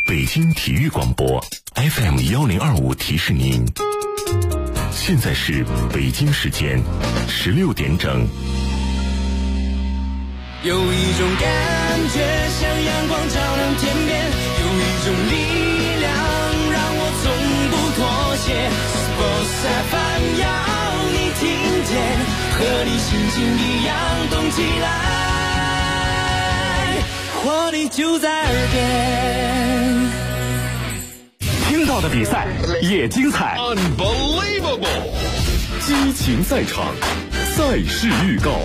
北京体育广播 FM1025提示您，现在是北京时间16点整。 有一种感觉像阳光照亮天边，有一种力量让我从不妥协。Sports FM 要你听见，和你心情一样动起来，活力就在耳边。 听到的比赛也精彩 Unbelievable 激情赛场，赛事预告。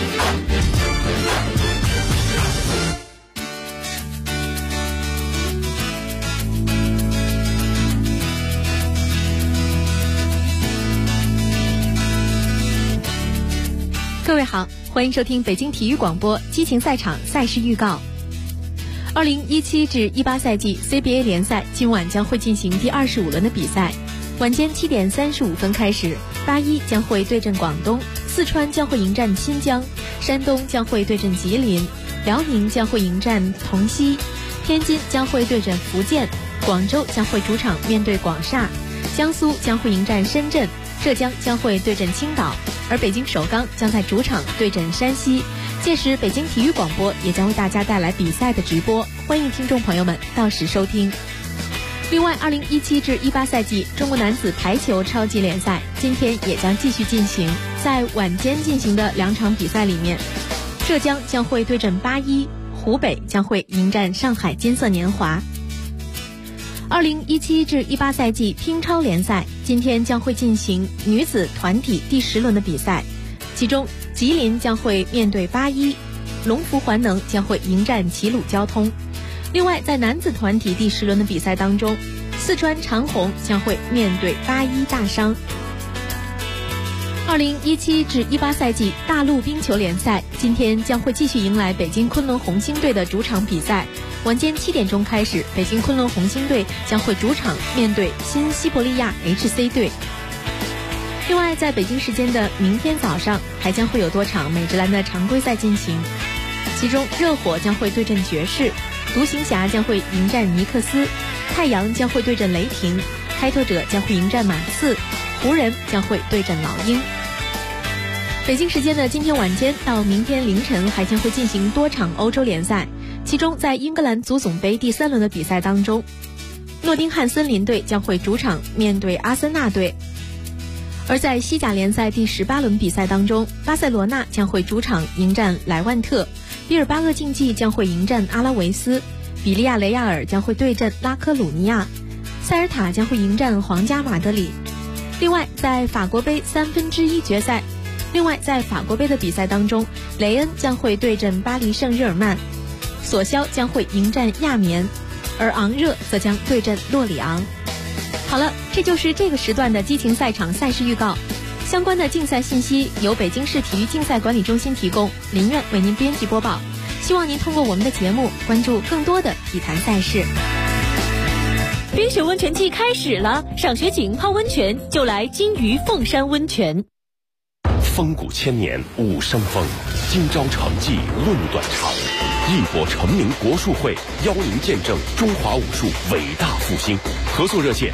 各位好，欢迎收听北京体育广播激情赛场赛事预告。2017至18赛季 CBA 联赛今晚将会进行第25轮的比赛，晚间7点35分开始，81将会对阵广东，四川将会迎战新疆，山东将会对阵吉林，辽宁将会迎战同曦，天津将会对阵福建，广州将会主场面对广厦，江苏将会迎战深圳，浙江将会对阵青岛，而北京首钢将在主场对阵山西。届时北京体育广播也将为大家带来比赛的直播，欢迎听众朋友们到时收听。另外2017至18赛季中国男子排球超级联赛今天也将继续进行，在晚间进行的2场比赛里面，浙江将会对阵81，湖北将会迎战上海金色年华。2017至18赛季乒超联赛今天将会进行女子团体第10轮的比赛，其中吉林将会面对81，龙福环能将会迎战齐鲁交通。另外在男子团体第10轮的比赛当中，四川长虹将会面对81大商。2017至18赛季大陆冰球联赛今天将会继续迎来北京昆仑红星队的主场比赛，晚间7点钟开始，北京昆仑红星队将会主场面对新西伯利亚 HC 队。另外在北京时间的明天早上还将会有多场美职篮的常规赛进行，其中热火将会对阵爵士，独行侠将会迎战尼克斯，太阳将会对阵雷霆，开拓者将会迎战马刺，湖人将会对阵老鹰。北京时间的今天晚间到明天凌晨还将会进行多场欧洲联赛，其中在英格兰足总杯第3轮的比赛当中，诺丁汉森林队将会主场面对阿森纳队。而在西甲联赛第18轮比赛当中，巴塞罗那将会主场迎战莱万特，比尔巴鄂竞技将会迎战阿拉维斯，比利亚雷亚尔将会对阵拉科鲁尼亚，塞尔塔将会迎战皇家马德里。另外在法国杯1/3决赛，在法国杯的比赛当中，雷恩将会对阵巴黎圣日耳曼，索肖将会迎战亚眠，而昂热则将对阵洛里昂。好了，这就是这个时段的激情赛场赛事预告。相关的竞赛信息由北京市体育竞赛管理中心提供，林苑为您编辑播报。希望您通过我们的节目关注更多的体坛赛事。 冰雪温泉季开始了，赏雪景泡温泉就来金鱼凤山温泉。 风骨千年武生风，今朝成绩论短长。义博成名国术会邀您见证中华武术伟大复兴，合作热线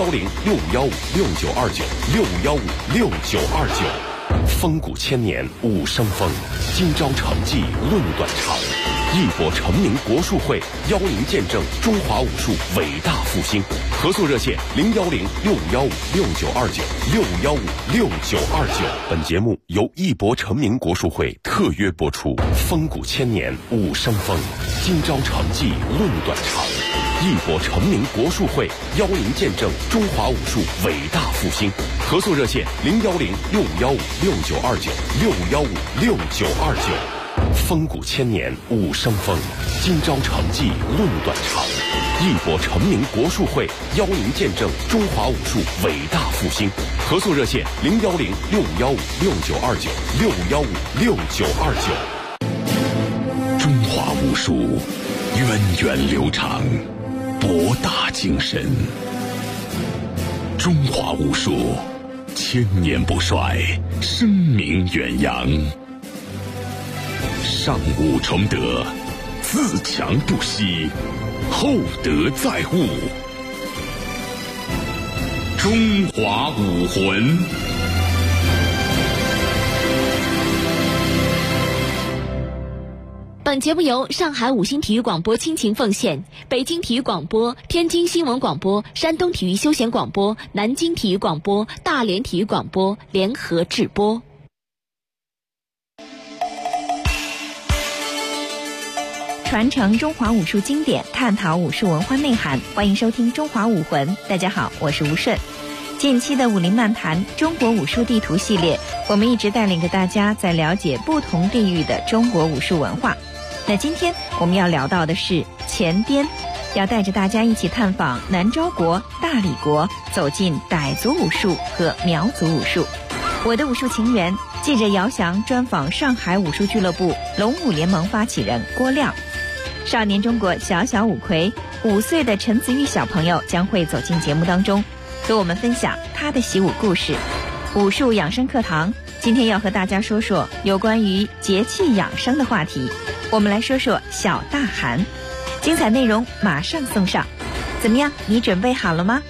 615-6559，615-6929。风骨千年武生风，今朝成绩论短长。义博成名国术会邀您见证中华武术伟大复兴，合作热线010-6559，615-6929。本节目由义博成名国术会特约播出。风骨千年武生风，今朝成绩论短长。义博成名国术会邀您见证中华武术伟大复兴，合作热线010-6559，615-6929。风骨千年武生风，今朝成绩论短长。义博成名国术会邀您见证中华武术伟大复兴，合作热线010-6559，615-6929。 中华武术源远流长，博大精深。中华武术千年不衰，声名远扬。上武崇德， 自强不息，厚德载物。中华武魂。 本节目由上海五星体育广播倾情奉献，北京体育广播、天津新闻广播、山东体育休闲广播、南京体育广播、大连体育广播联合制播。 传承中华武术经典，探讨武术文化内涵，欢迎收听中华武魂。大家好，我是吴顺。近期的武林漫谈中国武术地图系列，我们一直带领着大家在了解不同地域的中国武术文化。那今天我们要聊到的是前滇，要带着大家一起探访南诏国、大理国，走进傣族武术和苗族武术。我的武术情缘，记者姚翔专访上海武术俱乐部龙武联盟发起人郭亮。少年中国小小五魁5岁的陈子玉小朋友将会走进节目当中，和我们分享他的习武故事。武术养生课堂今天要和大家说说有关于节气养生的话题，我们来说说小大寒，精彩内容马上送上。怎么样，你准备好了吗？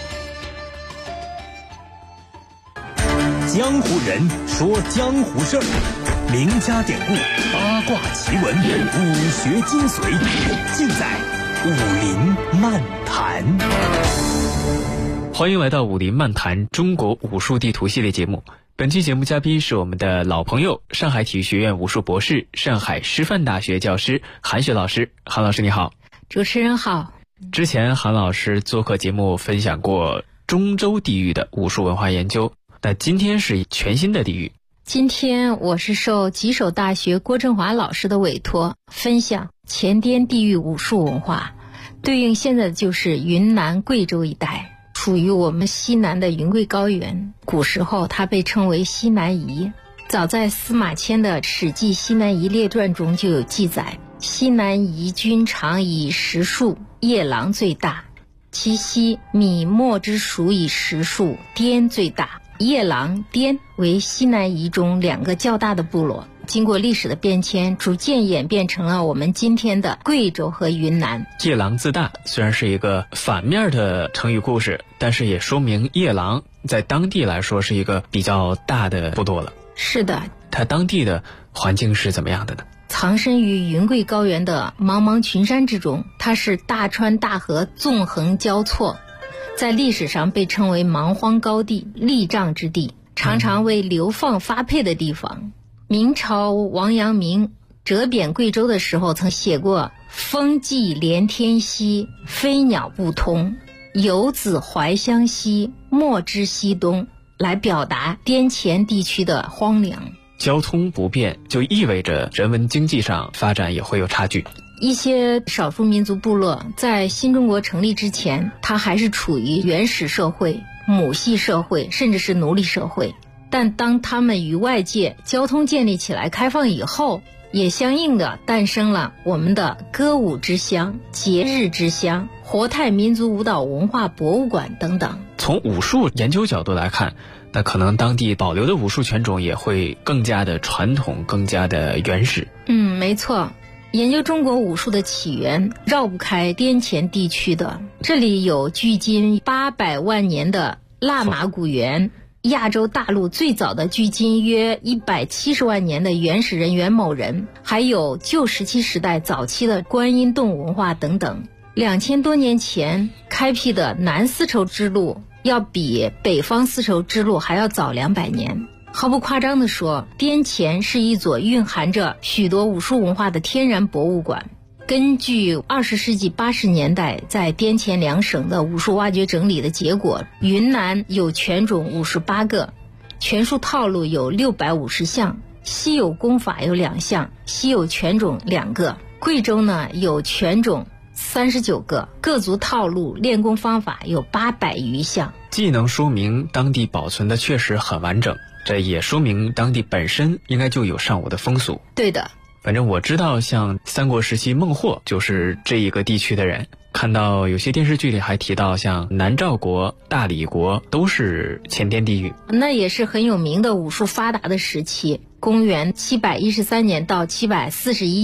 江湖人说江湖事儿，名家典故、八卦奇闻、武学精髓，尽在武林漫谈。 欢迎来到武林漫谈中国武术地图系列节目。本期节目嘉宾是我们的老朋友，上海体育学院武术博士、上海师范大学教师韩雪老师。韩老师你好。 主持人好。 之前韩老师做客节目分享过中州地域的武术文化研究，那今天是全新的地域。 今天我是受吉首大学郭振华老师的委托，分享前滇地域武术文化，对应现在就是云南贵州一带，属于我们西南的云贵高原。古时候它被称为西南夷，早在司马迁的《史记西南夷列传》中就有记载，西南夷均长以10数，夜郎最大，其西米墨之属以10数，滇最大。夜郎、滇为西南夷中2个较大的部落，经过历史的变迁，逐渐演变成了我们今天的贵州和云南。 夜郎自大虽然是一个反面的成语故事，但是也说明夜郎在当地来说是一个比较大的部落了。 是的。 它当地的环境是怎么样的呢？ 藏身于云贵高原的茫茫群山之中，它是大川大河纵横交错，在历史上被称为蛮荒高地、力障之地，常常为流放发配的地方。明朝王阳明折贬贵州的时候曾写过风寂连天息，飞鸟不通，游子怀乡西，莫知西东，来表达滇黔地区的荒凉。 交通不便就意味着人文经济上发展也会有差距。 一些少数民族部落在新中国成立之前，它还是处于原始社会、母系社会，甚至是奴隶社会。但当他们与外界交通建立起来、开放以后，也相应的诞生了我们的歌舞之乡、节日之乡、活态民族舞蹈文化博物馆等等。 从武术研究角度来看，那可能当地保留的武术拳种也会更加的传统，更加的原始。 没错。研究中国武术的起源绕不开滇黔地区的，这里有距今800万年的腊马古猿，亚洲大陆最早的距今约170万年的原始人袁某人，还有旧石器时代早期的观音洞文化等等。2000多年前开辟的南丝绸之路要比北方丝绸之路还要早200年。毫不夸张地说，滇黔是一座蕴含着许多武术文化的天然博物馆。根据20世纪80年代在滇黔2省的武术挖掘整理的结果，云南有拳种58个，拳术套路有650项，稀有功法有2项，稀有拳种2个。贵州呢有拳种39个，各族套路、练功方法有800余项。 既能说明当地保存的确实很完整，这也说明当地本身应该就有尚武的风俗。 对的。 反正我知道像三国时期孟获就是这一个地区的人，看到有些电视剧里还提到像南诏国、大理国都是前滇地域， 那也是很有名的武术发达的时期。公元713年到741年，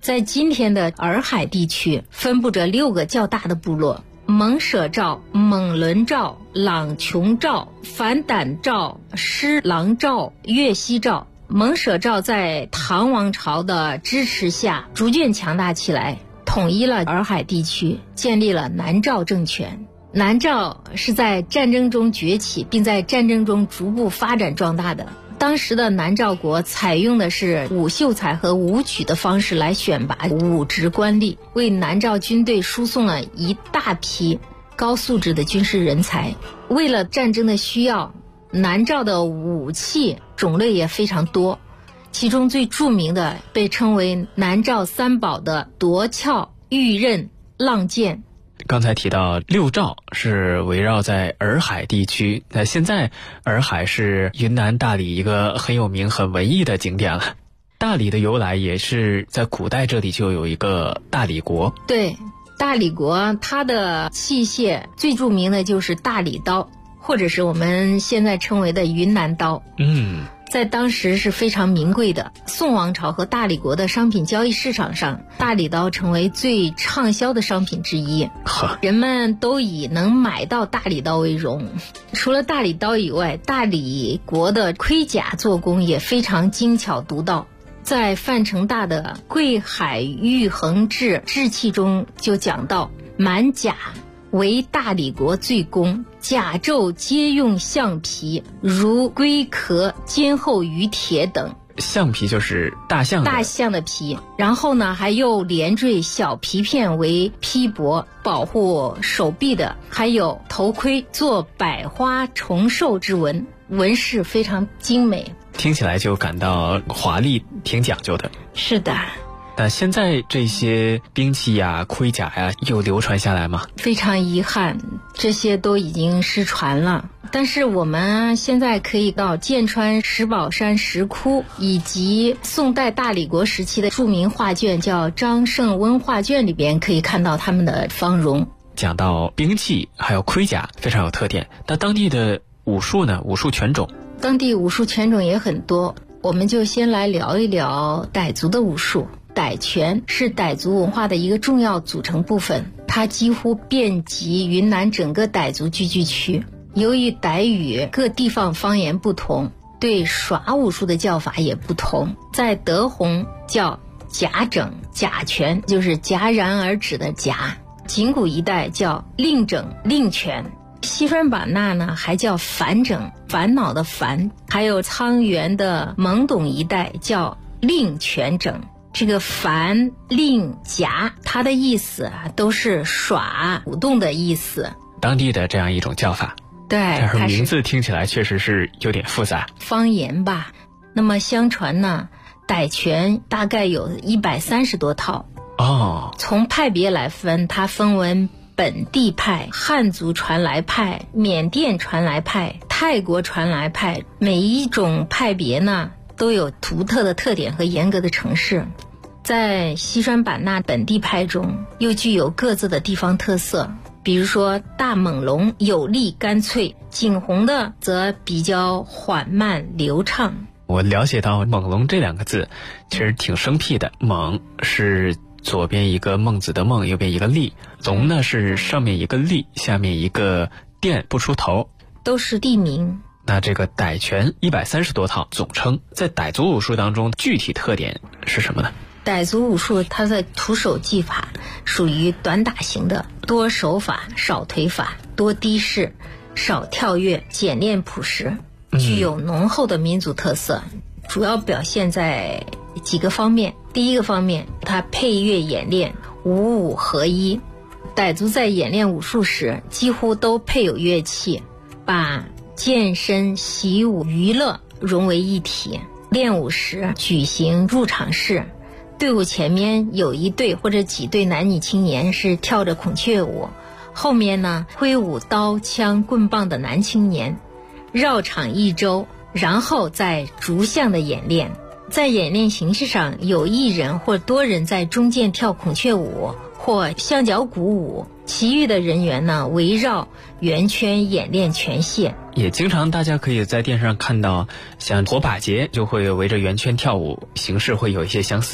在今天的洱海地区分布着6个较大的部落：蒙舍赵、蒙伦赵、朗琼赵、樊胆赵、施琅赵、岳西赵。蒙舍赵在唐王朝的支持下逐渐强大起来，统一了洱海地区，建立了南赵政权。南赵是在战争中崛起，并在战争中逐步发展壮大的。当时的南赵国采用的是武秀才和武举的方式来选拔武职官吏，为南赵军队输送了一大批高素质的军事人才。为了战争的需要，南赵的武器种类也非常多，其中最著名的被称为南赵3宝的夺鞘、玉刃、浪剑。 刚才提到6赵是围绕在洱海地区，那现在洱海是云南大理一个很有名很文艺的景点了。大理的由来也是在古代这里就有一个大理国。 对，大理国它的器械最著名的就是大理刀，或者是我们现在称为的云南刀。在当时是非常名贵的。宋王朝和大理国的商品交易市场上，大理刀成为最畅销的商品之一，人们都以能买到大理刀为荣。除了大理刀以外，大理国的盔甲做工也非常精巧独到。在范成大的《贵海玉衡志志气》中就讲到，满甲为大理国最工，甲胄皆用象皮，如龟壳、坚厚于铁等。 象皮就是大象的皮，然后呢还又连缀小皮片为披帛，保护手臂的，还有头盔做百花重寿之纹，纹饰非常精美， 听起来就感到华丽，挺讲究的。 是的。 那现在这些兵器呀、盔甲呀又流传下来吗？ 非常遗憾，这些都已经失传了。但是我们现在可以到剑川石宝山石窟，以及宋代大理国时期的著名画卷叫张胜温画卷里边，可以看到他们的芳容。 讲到兵器还有盔甲非常有特点，那当地的武术呢？武术拳种？ 当地武术拳种也很多，我们就先来聊一聊傣族的武术。傣拳是傣族文化的一个重要组成部分，它几乎遍及云南整个傣族聚居区。由于傣语各地方方言不同，对耍武术的叫法也不同。在德宏叫甲整、甲拳，就是戛然而止的戛；景谷一带叫令整、令拳；西双版纳呢还叫烦整，烦恼的烦；还有沧源的蒙董一带叫令拳整。这个烦、令、夹，它的意思都是耍、舞动的意思。 当地的这样一种叫法。 对， 但是名字听起来确实是有点复杂。 方言吧。那么相传呢，傣拳大概有130多套。从派别来分，它分为本地派、汉族传来派、缅甸传来派、泰国传来派。每一种派别呢都有独特的特点和严格的程式。在西双版纳本地派中又具有各自的地方特色，比如说大猛龙有力干脆，景洪的则比较缓慢流畅。 我了解到猛龙这2个字其实挺生僻的，猛是左边一个孟子的孟，右边一个立，龙呢是上面一个立，下面一个店不出头， 都是地名。 那这个傣拳130多套总称，在傣族武术当中具体特点是什么呢？ 傣族武术它的徒手技法属于短打型的，多手法少腿法，多低式少跳跃，简练朴实，具有浓厚的民族特色。主要表现在几个方面。第一个方面，它配乐演练，五武合一。傣族在演练武术时几乎都配有乐器，把健身、习武、娱乐融为一体。练武时举行入场式，队伍前面有一队或者几队男女青年是跳着孔雀舞，后面呢挥舞刀枪棍棒的男青年绕场一周，然后再逐项的演练。在演练形式上，有一人或多人在中间跳孔雀舞或象脚鼓舞，其余的人员呢围绕圆圈演练拳械。 也经常大家可以在电视上看到，像火把节就会围着圆圈跳舞，形式会有一些相似。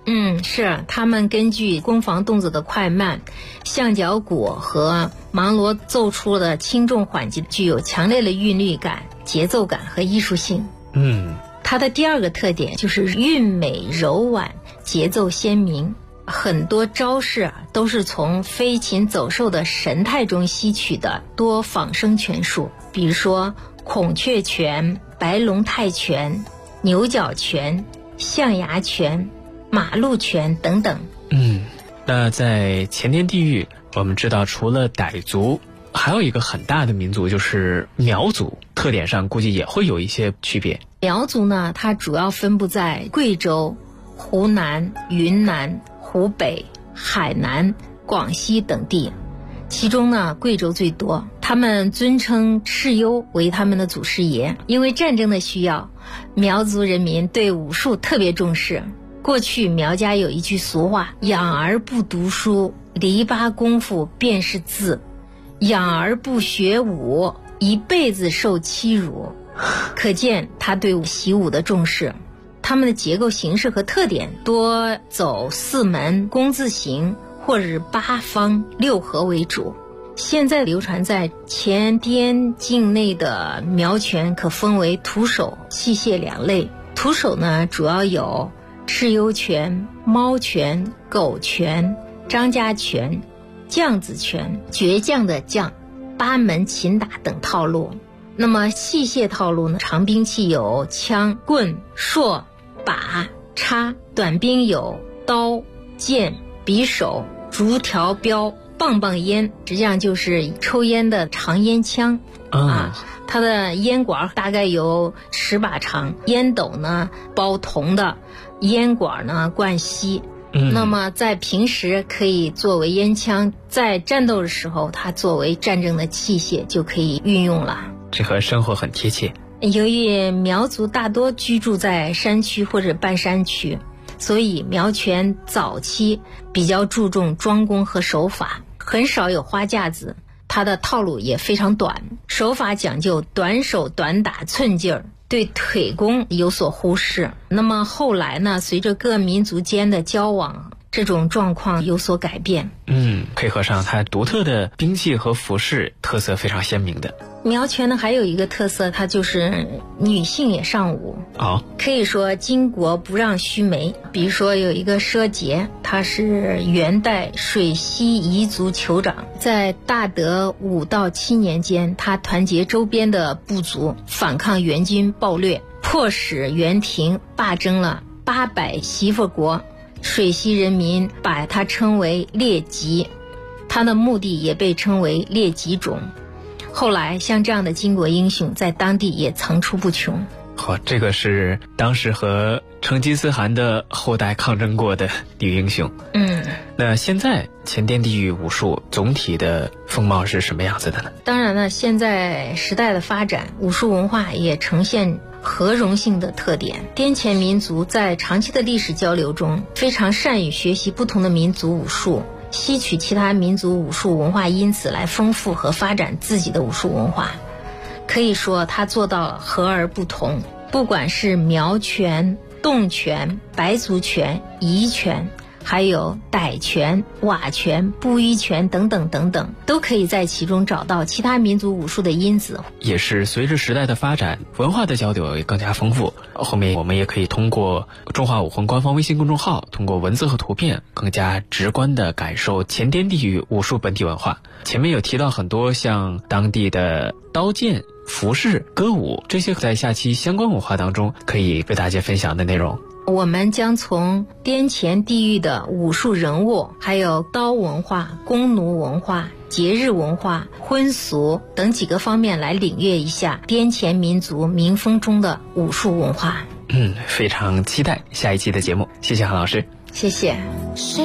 是他们根据攻防动作的快慢、象脚鼓和芒锣奏出的轻重缓急，具有强烈的韵律感、节奏感和艺术性。它的第二个特点就是韵美柔婉，节奏鲜明。很多招式都是从飞禽走兽的神态中吸取的多仿生拳术，比如说孔雀拳、白龙泰拳、牛角拳、象牙拳、马路拳等等。 那在前天地狱，我们知道除了傣族，还有一个很大的民族就是苗族，特点上估计也会有一些区别。 苗族呢，它主要分布在贵州、湖南、云南、湖北、海南、广西等地，其中呢贵州最多。他们尊称蚩尤为他们的祖师爷。因为战争的需要，苗族人民对武术特别重视。过去苗家有一句俗话，养儿不读书，篱笆功夫便是字，养儿不学武，一辈子受欺辱。可见他对习武的重视。他们的结构形式和特点多走四门、工字形或者是八方六合为主。现在流传在前滇境内的苗拳可分为徒手、器械两类。徒手呢，主要有蚩尤拳、猫拳、狗拳、张家拳、将子拳、倔强的将、八门擒打等套路。那么器械套路呢，长兵器有枪、棍、槊、把、叉，短兵有刀、剑、匕首、竹条镖、棒棒烟，实际上就是抽烟的长烟枪它的烟管大概有10把长，烟斗呢包铜的，烟管呢灌锡。那么在平时可以作为烟枪，在战斗的时候它作为战争的器械就可以运用了。 这和生活很贴切。 由于苗族大多居住在山区或者半山区，所以苗拳早期比较注重装功和手法，很少有花架子，它的套路也非常短，手法讲究短手短打寸劲儿，对腿功有所忽视。那么后来呢，随着各民族间的交往，这种状况有所改变。 配合上它独特的兵器和服饰，特色非常鲜明的。 苗拳呢还有一个特色，它就是女性也上武。可以说巾帼不让须眉。比如说有一个佘杰，他是元代水西彝族酋长，在大德5到7年间，他团结周边的部族反抗元军暴掠，迫使元廷罢征了800媳妇国。水西人民把它称为列吉，他的墓地也被称为列吉冢。后来像这样的巾帼英雄在当地也层出不穷。 这个是当时和成吉思汗的后代抗争过的女英雄。那现在前滇地域武术总体的风貌是什么样子的呢？ 当然了，现在时代的发展，武术文化也呈现合融性的特点。滇黔民族在长期的历史交流中，非常善于学习不同的民族武术，吸取其他民族武术文化因子来丰富和发展自己的武术文化。可以说它做到了和而不同，不管是苗拳、侗拳、白族拳、彝拳，还有傣拳、佤拳、布依拳等等等等，都可以在其中找到其他民族武术的因子。 也是随着时代的发展，文化的交流也更加丰富。后面我们也可以通过中华武魂官方微信公众号，通过文字和图片，更加直观地感受前滇地域武术本体文化。前面有提到很多像当地的刀剑、服饰、歌舞，这些在下期相关文化当中可以为大家分享的内容。 我们将从滇黔地域的武术人物，还有刀文化、弓弩文化、节日文化、婚俗等几个方面来领略一下滇黔民族民风中的武术文化。 非常期待下一期的节目。谢谢韩老师。 谢谢。 谁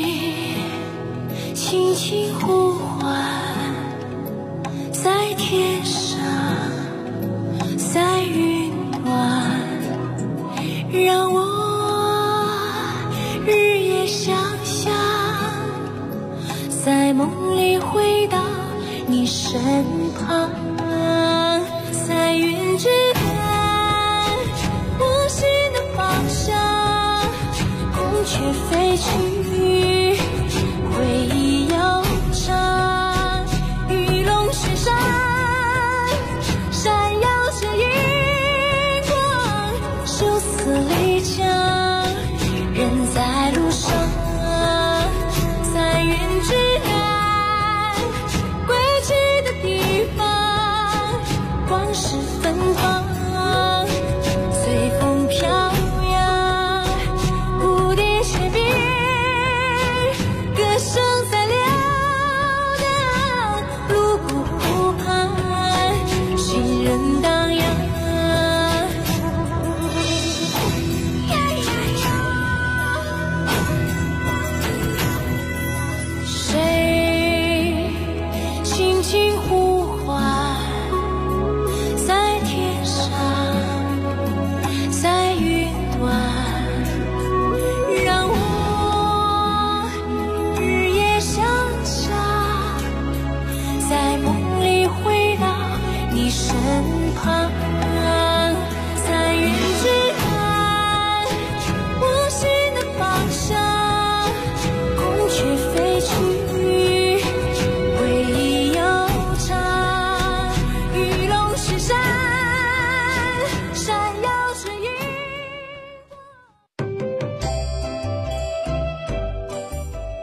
轻轻呼唤，在天上，在云端，让我日夜想象，在梦里回到你身旁，在云之间我心的方向，孔雀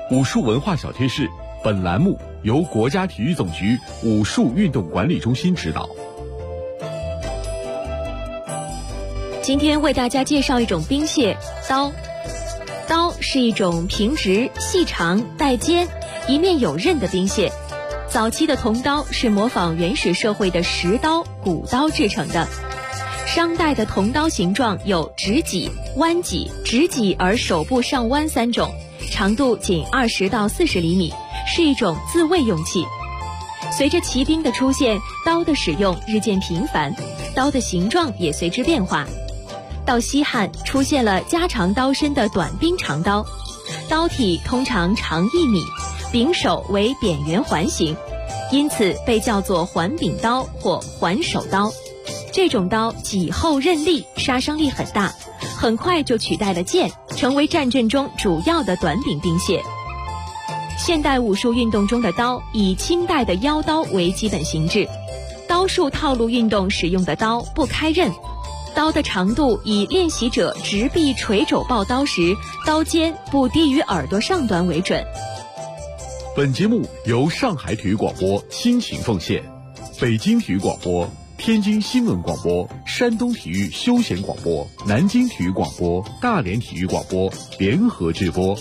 武术文化小贴士，本栏目由国家体育总局武术运动管理中心指导。 今天为大家介绍一种兵械——刀。刀是一种平直、细长、带尖、一面有刃的兵械。早期的铜刀是模仿原始社会的石刀、骨刀制成的。商代的铜刀形状有直戟、弯戟、直戟而手部上弯3种，长度仅20到40厘米，是一种自卫用器。随着骑兵的出现，刀的使用日渐频繁，刀的形状也随之变化。到西汉出现了加长刀身的短兵长刀，刀体通常长1米，柄手为扁圆环形，因此被叫做环柄刀或环手刀。这种刀戟厚刃利，杀伤力很大，很快就取代了剑，成为战阵中主要的短柄兵械。现代武术运动中的刀以清代的腰刀为基本形制，刀术套路运动使用的刀不开刃，刀的长度以练习者直臂垂肘抱刀时，刀尖不低于耳朵上端为准。 本节目由上海体育广播倾情奉献，北京体育广播、天津新闻广播、山东体育休闲广播、南京体育广播、大连体育广播联合制播。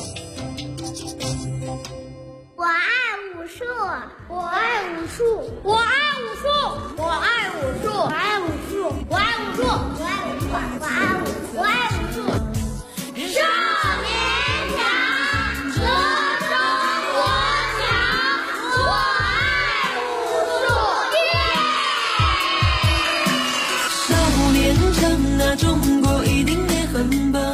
我爱武术，我爱武术，我爱武术，我爱武术，我爱武术，我爱武术，我爱武术，我爱武术，我爱武术。少年强，则中国强，我爱武术。 少年强啊，中国一定也很棒。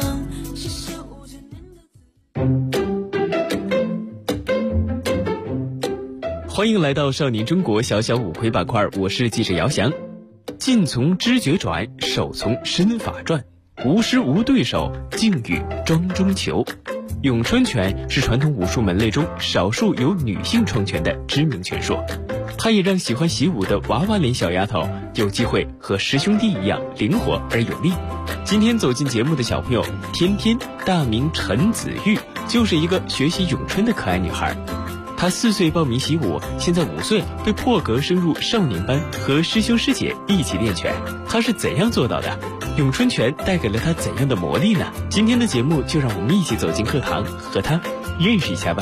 欢迎来到少年中国小小五魁板块，我是记者姚翔。劲从知觉转，手从身法转，无师无对手，静与庄中求。咏春拳是传统武术门类中少数有女性创拳的知名拳术，它也让喜欢习武的娃娃脸小丫头有机会和师兄弟一样灵活而有力。今天走进节目的小朋友天天，大名陈子玉，就是一个学习咏春的可爱女孩。她4岁报名习武，现在5岁被破格升入少年班，和师兄师姐一起练拳。她是怎样做到的？咏春拳带给了她怎样的魔力呢？今天的节目就让我们一起走进课堂，和她认识一下吧。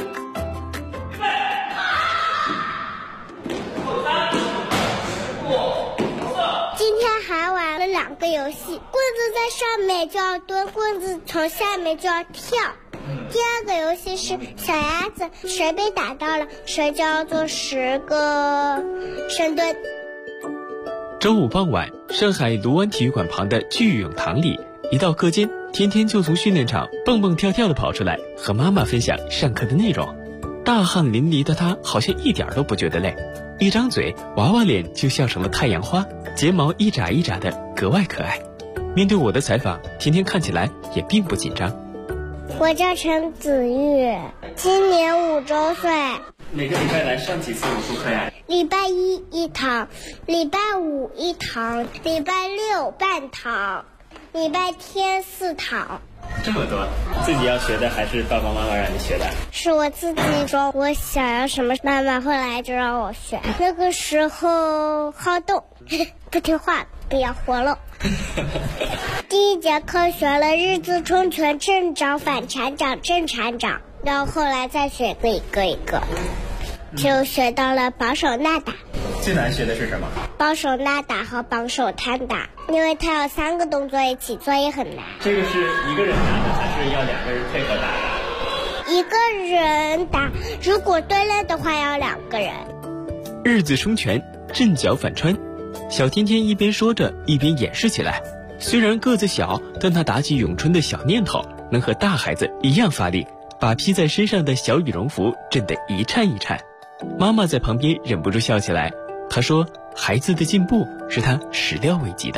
今天还玩了2个游戏，棍子在上面就要蹲，棍子从下面就要跳。第2个游戏是小鸭子，谁被打到了，谁就要做10个深蹲。 周五傍晚，上海卢湾体育馆旁的聚泳堂里，一到课间，天天就从训练场蹦蹦跳跳地跑出来，和妈妈分享上课的内容。大汗淋漓的她好像一点都不觉得累，一张嘴，娃娃脸就笑成了太阳花，睫毛一眨一眨的，格外可爱。面对我的采访，天天看起来也并不紧张。 我叫陈子玉，今年5周岁。 每个礼拜来上几次武术课呀？ 礼拜1一堂，礼拜5一堂，礼拜6半堂，礼拜天4堂。 这么多，自己要学的还是爸爸妈妈让你学的？ 是我自己说我想要什么，妈妈后来就让我学。那个时候好动，不听话，不要活了。第1节课学了日字冲拳、正掌、反缠掌、正缠掌，然后后来再学一个，就学到了绑手纳打。 最难学的是什么？ 绑手纳打和绑手摊打，因为它有3个动作一起做也很难。 这个是一个人打的，还是要2个人配合打的？ 一个人打，如果对练的话要2个人。 日字冲拳，正脚反穿。小天天一边说着，一边演示起来。虽然个子小，但他打起咏春的小念头能和大孩子一样发力，把披在身上的小羽绒服震得一颤一颤。妈妈在旁边忍不住笑起来，她说孩子的进步是她始料未及的。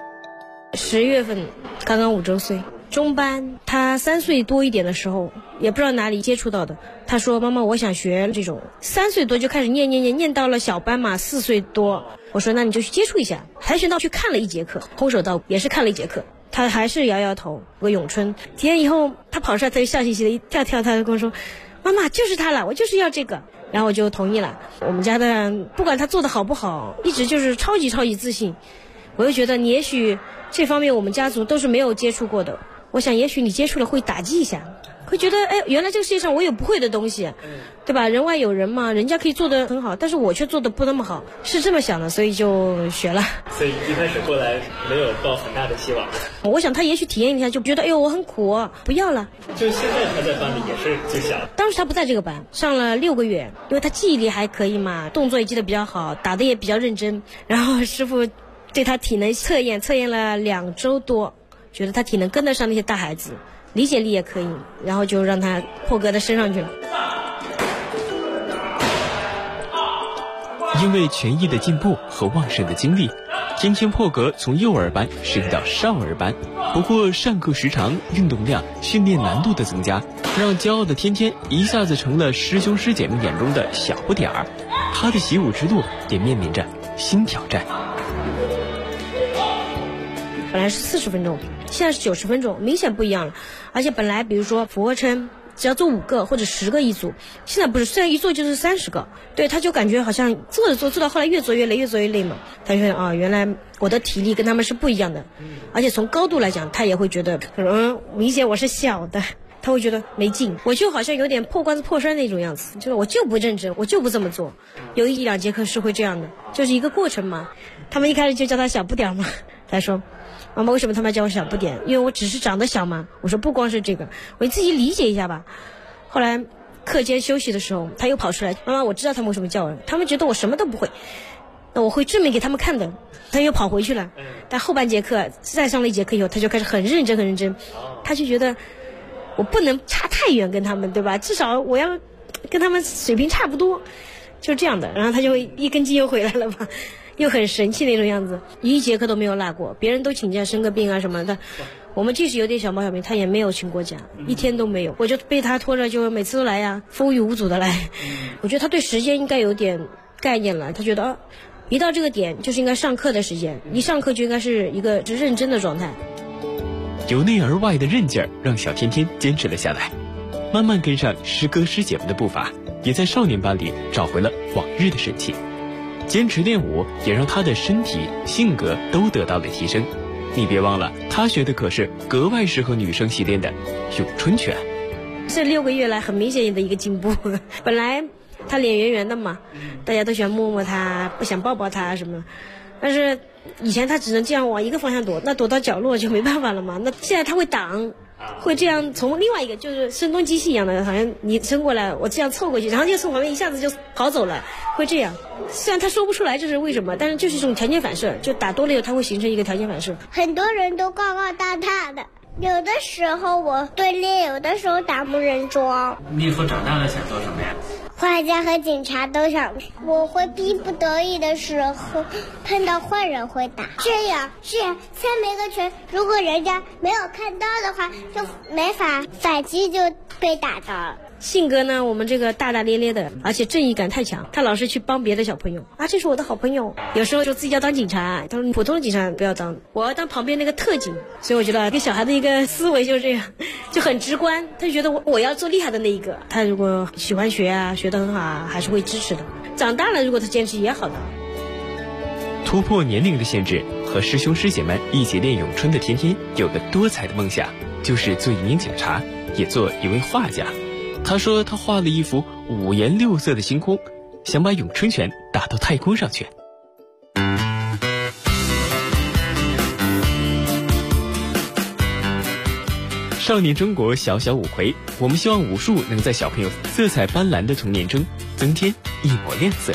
10月份刚刚5周岁，中班，他3岁多一点的时候，也不知道哪里接触到的，他说妈妈我想学这种，3岁多就开始念到了小班嘛，4岁多，我说那你就去接触一下，跆拳道去看了1节课，空手道也是看了1节课， 他还是摇摇头。我咏春体验以后，他跑出来，他就笑嘻嘻的一跳，他就跟我说：“妈妈，就是他了，我就是要这个。”然后我就同意了。我们家的人不管他做的好不好，一直就是超级自信。我就觉得你也许这方面我们家族都是没有接触过的，我想也许你接触了会打击一下，会觉得哎，原来这个世界上我有不会的东西，对吧？人外有人嘛，人家可以做得很好，但是我却做得不那么好，是这么想的，所以就学了。 所以一开始过来没有抱很大的希望。 我想他也许体验一下就觉得哎呦我很苦，不要了。 就现在他在班里也是最小。 当时他不在这个班，上了6个月，因为他记忆力还可以嘛，动作也记得比较好，打得也比较认真。然后师傅对他体能测验了2周多，觉得他体能跟得上那些大孩子，理解力也可以，然后就让他破格的升上去了。 因为权益的进步和旺盛的精力，天天破格从幼儿班升到少儿班。不过上课时长、运动量、训练难度的增加，让骄傲的天天一下子成了师兄师姐们眼中的小不点儿。他的习武之路也面临着新挑战。 本来是40分钟，现在是90分钟，明显不一样了。而且本来比如说俯卧撑只要做5个或者10个一组，现在不是，现在一做就是30个。对，他就感觉好像做到后来越做越累嘛。他就说原来我的体力跟他们是不一样的，而且从高度来讲，他也会觉得明显我是小的，他会觉得没劲。我就好像有点破罐子破摔那种样子，就是我就不认真，我就不这么做。有1-2节课是会这样的，就是一个过程嘛。他们一开始就叫他小不点嘛，他说妈妈为什么他们叫我小不点？因为我只是长得小嘛。我说不光是这个，我自己理解一下吧。后来课间休息的时候，他又跑出来，妈妈我知道他们为什么叫我，他们觉得我什么都不会，那我会证明给他们看的。他又跑回去了，但后半节课再上了1节课以后，他就开始很认真，他就觉得我不能差太远跟他们，对吧？至少我要跟他们水平差不多，就是这样的。然后他就一根筋又回来了嘛，又很神气那种样子，1节课都没有落过，别人都请假生个病啊什么的，我们即使有点小毛小病，他也没有请过假，1天都没有。我就被他拖着，就每次都来呀，风雨无阻的来。我觉得他对时间应该有点概念了，他觉得一到这个点就是应该上课的时间，一上课就应该是一个认真的状态。 由内而外的韧劲儿让小天天坚持了下来，慢慢跟上师哥师姐们的步伐，也在少年班里找回了往日的神气。坚持练武也让他的身体性格都得到了提升。你别忘了，他学的可是格外适合女生习练的咏春拳。 这6个月来很明显的一个进步。本来他脸圆圆的嘛，大家都喜欢摸摸他，不想抱抱他什么，但是以前他只能这样往一个方向躲，那躲到角落就没办法了嘛。那现在他会挡，会这样从另外一个就是声东击西一样的，好像你伸过来，我这样凑过去，然后就从旁边一下子就跑走了，会这样。虽然他说不出来这是为什么，但是就是这种条件反射，就打多了以后他会形成一个条件反射。 很多人都高高大大的，有的时候我对练，有的时候打木人桩。 你以后长大了想做什么呀？ 画家和警察都想，我会逼不得已的时候碰到坏人会打，这样三枚个拳，如果人家没有看到的话，就没法反击，就被打到了。 性格呢，我们这个大大咧咧的，而且正义感太强，他老是去帮别的小朋友啊，这是我的好朋友。有时候就自己要当警察，他说普通的警察不要当，我要当旁边那个特警。所以我觉得跟小孩的一个思维就是这样，就很直观，他就觉得我要做厉害的那一个。他如果喜欢学啊，学得很好啊，还是会支持的。长大了如果他坚持也好的。 突破年龄的限制，和师兄师姐们一起练咏春的天天有个多彩的梦想，就是做一名警察，也做一位画家。他说他画了一幅5颜6色的星空，想把咏春拳打到太空上去。少年中国小小五魁，我们希望武术能在小朋友色彩斑斓的童年中增添一抹亮色。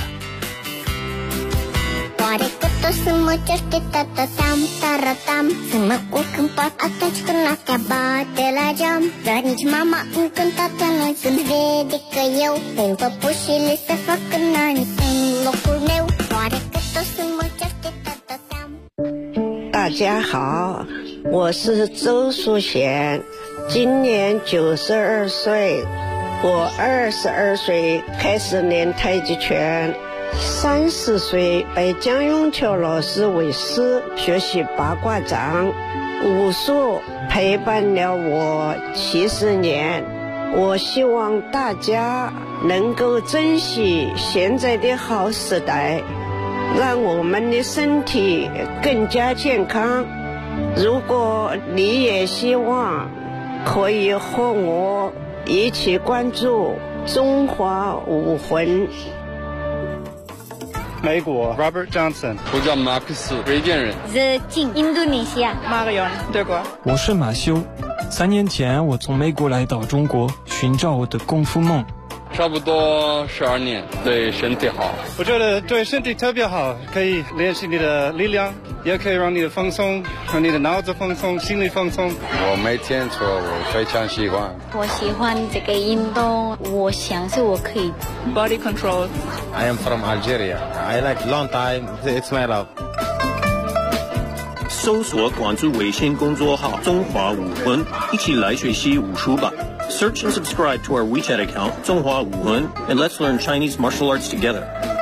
大家好，我是周淑贤，今年92岁。我22岁开始练太极拳，30岁拜蒋永桥老师为师学习八卦掌， 武术陪伴了我70年，我希望大家能够珍惜现在的好时代，让我们的身体更加健康。如果你也希望，可以和我一起关注中华武魂。 美国 Robert Johnson， 我叫马克思，瑞典人。 The Jin， 印度尼西亚。 Marion， 德国。 我是马修，3年前我从美国来到中国，寻找我的功夫梦。 差不多12年，对身体好。 我觉得对身体特别好，可以练习你的力量，也可以让你的放松，让你的脑子放松，心理放松。 我每天做，我非常喜欢。 我喜欢这个运动，我想是我可以。 Body control。 I am from Algeria. I like long time. It's my love. 搜索关注微信公众号中华武魂，一起来学习武术吧。Search and subscribe to our WeChat account, 中华武魂, and let's learn Chinese martial arts together.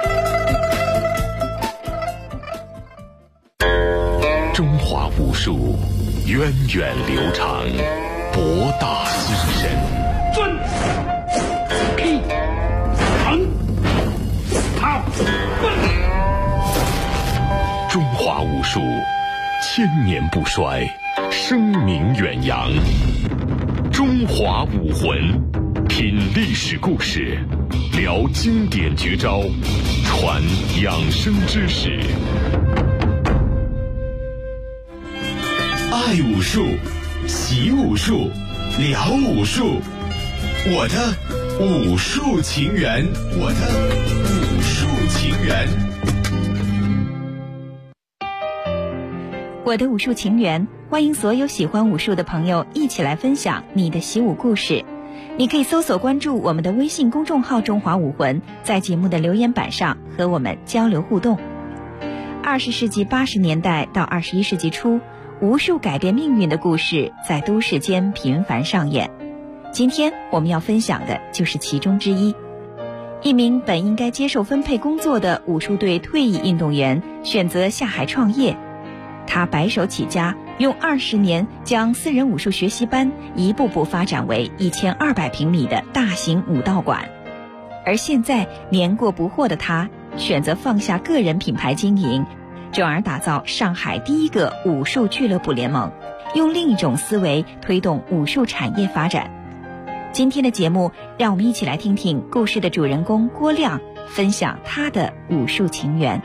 中华武术源远流长，博大精深。 准，K， 横，跑， 中华武术千年不衰，声名远扬。中华武魂，品历史故事，聊经典绝招，传养生知识。爱武术，习武术，聊武术，我的武术情缘，我的武术情缘。 我的武术情缘，欢迎所有喜欢武术的朋友一起来分享你的习武故事。你可以搜索关注我们的微信公众号中华武魂，在节目的留言板上和我们交流互动。20世纪80年代到21世纪初，无数改变命运的故事在都市间频繁上演。今天我们要分享的就是其中之一。一名本应该接受分配工作的武术队退役运动员选择下海创业。他白手起家，用20年将私人武术学习班一步步发展为1200平米的大型武道馆。而现在年过不惑的他，选择放下个人品牌经营，转而打造上海第一个武术俱乐部联盟，用另一种思维推动武术产业发展。今天的节目，让我们一起来听听故事的主人公郭亮分享他的武术情缘。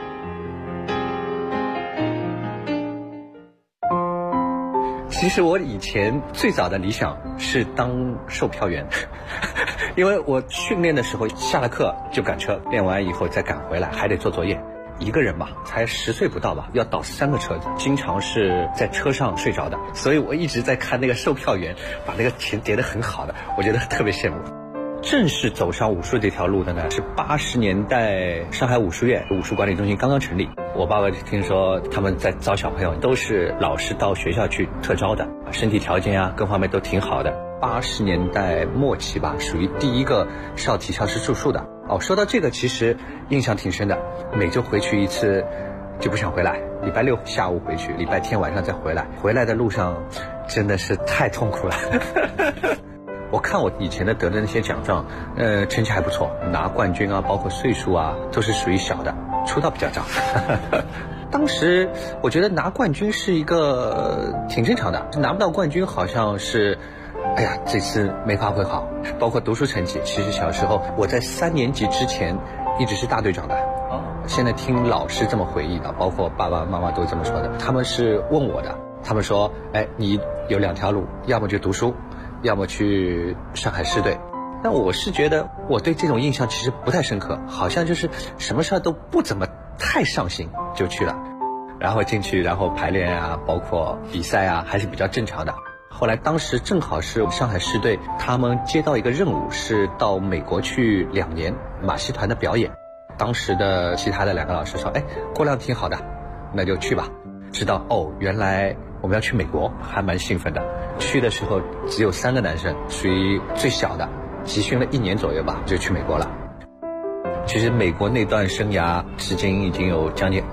其实我以前最早的理想是当售票员，因为我训练的时候下了课就赶车，练完以后再赶回来，还得做作业。一个人嘛，才10岁不到吧，要倒3个车子，经常是在车上睡着的。所以我一直在看那个售票员把那个钱叠得很好的，我觉得特别羡慕。正式走上武术这条路的呢，是80年代上海武术院武术管理中心刚刚成立。我爸爸听说他们在招小朋友，都是老师到学校去特招的，身体条件啊各方面都挺好的。80年代末期吧，属于第一个上体校室住宿的。说到这个其实印象挺深的，每周回去一次就不想回来，礼拜6下午回去，礼拜天晚上再回来，回来的路上真的是太痛苦了。我看我以前的得的那些奖状，成绩还不错，拿冠军啊，包括岁数啊，都是属于小的，出道比较早。当时我觉得拿冠军是一个挺正常的，拿不到冠军好像是，哎呀，这次没发挥好。包括读书成绩，其实小时候我在3年级之前一直是大队长的。现在听老师这么回忆的，包括爸爸妈妈都这么说的，他们是问我的，他们说，你有2条路，要么就读书，要么去上海市队。但我是觉得我对这种印象其实不太深刻，好像就是什么事儿都不怎么太上心就去了，然后进去，然后排练啊，包括比赛啊，还是比较正常的。后来当时正好是上海市队，他们接到一个任务，是到美国去2年马戏团的表演。当时的其他的2个老师说，郭亮挺好的，那就去吧。知道原来我们要去美国，还蛮兴奋的。去的时候只有3个男生，属于最小的，集训了1年左右吧，就去美国了。其实美国那段生涯至今已经有将近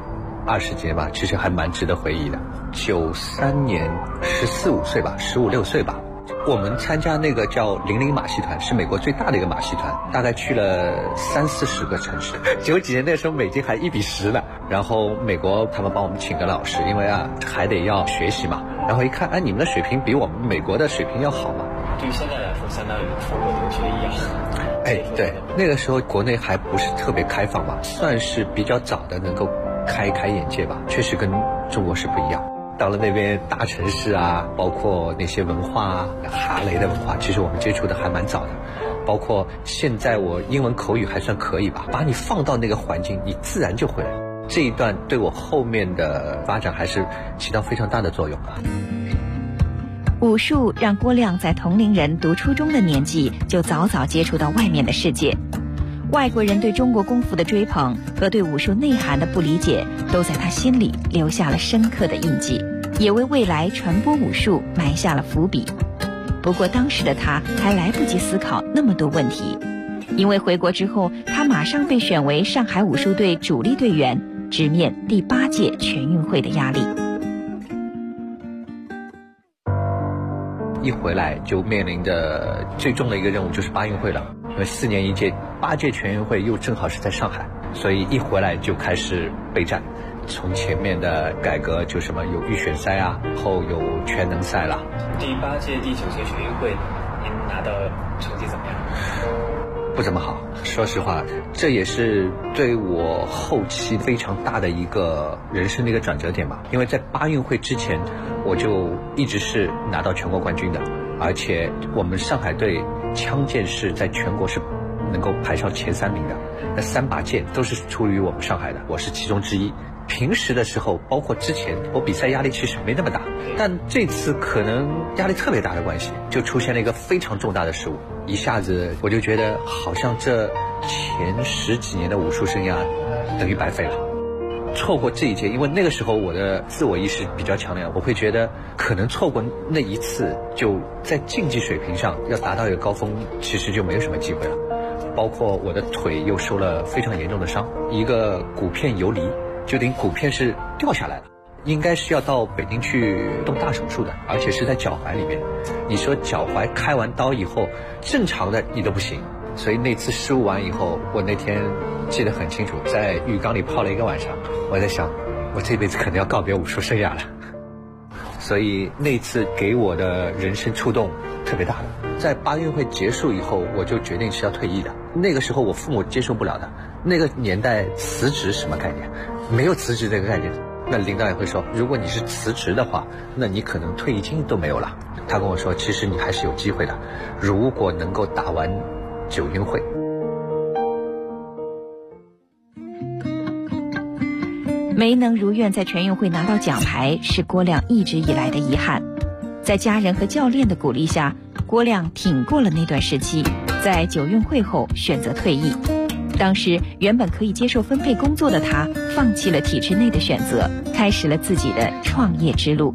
20几年吧，其实还蛮值得回忆的。93年14、15岁吧，15、16岁吧，我们参加那个叫00马戏团，是美国最大的一个马戏团，大概去了30、40个城市。90几年那时候美金还1比10呢，然后美国他们帮我们请个老师，因为还得要学习嘛。然后一看，你们的水平比我们美国的水平要好嘛。 对于现在来说，相当于出国留学一样。 对，那个时候国内还不是特别开放嘛，算是比较早的能够开眼界吧。确实跟中国是不一样。到了那边大城市包括那些文化哈雷的文化，其实我们接触的还蛮早的。包括现在我英文口语还算可以吧，把你放到那个环境，你自然就会了。这一段对我后面的发展还是起到非常大的作用。 武术让郭亮在同龄人读初中的年纪就早早接触到外面的世界。外国人对中国功夫的追捧和对武术内涵的不理解，都在他心里留下了深刻的印记，也为未来传播武术埋下了伏笔。不过当时的他还来不及思考那么多问题，因为回国之后，他马上被选为上海武术队主力队员，直面第8届全运会的压力。 一回来就面临的最重的一个任务就是8运会了，因为4年1届，8届全运会又正好是在上海，所以一回来就开始备战。从前面的改革就什么有预选赛后有全能赛了。 第8届、第9届全运会，您拿到成绩怎么样？ 不怎么好，说实话，这也是对我后期非常大的一个人生的一个转折点吧。因为在8运会之前，我就一直是拿到全国冠军的，而且我们上海队枪剑是在全国是能够排上前3名的，那3把剑都是出于我们上海的，我是其中之一。平时的时候，包括之前，我比赛压力其实没那么大，但这次可能压力特别大的关系，就出现了一个非常重大的失误，一下子我就觉得好像这前10几年的武术生涯等于白费了。错过这一届，因为那个时候我的自我意识比较强烈，我会觉得可能错过那一次，就在竞技水平上要达到一个高峰，其实就没有什么机会了。包括我的腿又受了非常严重的伤，一个骨片游离，就等于骨片是掉下来了，应该是要到北京去动大手术的，而且是在脚踝里面。你说脚踝开完刀以后，正常的你都不行。所以那次失误完以后，我那天记得很清楚，在浴缸里泡了1个晚上，我在想，我这辈子可能要告别武术生涯了。所以那次给我的人生触动特别大的。在8运会结束以后，我就决定是要退役的。那个时候我父母接受不了的，那个年代辞职什么概念？没有辞职这个概念。那领导也会说，如果你是辞职的话，那你可能退役金都没有了。他跟我说，其实你还是有机会的，如果能够打完9运会。 没能如愿在全运会拿到奖牌，是郭亮一直以来的遗憾。在家人和教练的鼓励下，郭亮挺过了那段时期，在9运会后选择退役。当时原本可以接受分配工作的他，放弃了体制内的选择，开始了自己的创业之路。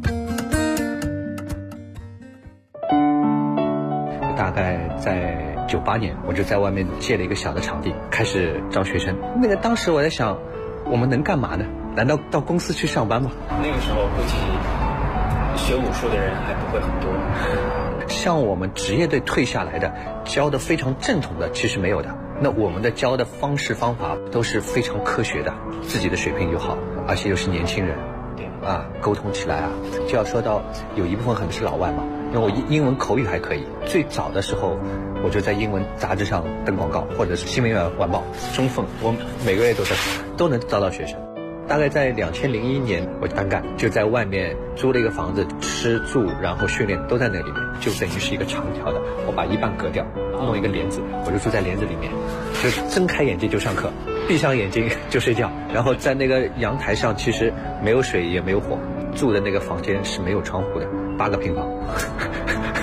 大概在98年，我就在外面借了一个小的场地，开始招学生。当时我在想，我们能干嘛呢？难道到公司去上班吗？ 那个时候估计学武术的人还不会很多。 像我们职业队退下来的，教的非常正统的其实没有的。那我们的教的方式方法都是非常科学的，自己的水平又好，而且又是年轻人，沟通起来就要说到有一部分可能是老外嘛，因为我英文口语还可以。最早的时候，我就在英文杂志上登广告，或者是新闻晚报、中缝，我每个月都能招到学生。大概在2001年，我单干，就在外面租了一个房子，吃住然后训练都在那里面，就等于是一个长条的。我把一半隔掉，弄一个帘子，我就住在帘子里面，就睁开眼睛就上课，闭上眼睛就睡觉。然后在那个阳台上，其实没有水也没有火，住的那个房间是没有窗户的，8个平方。好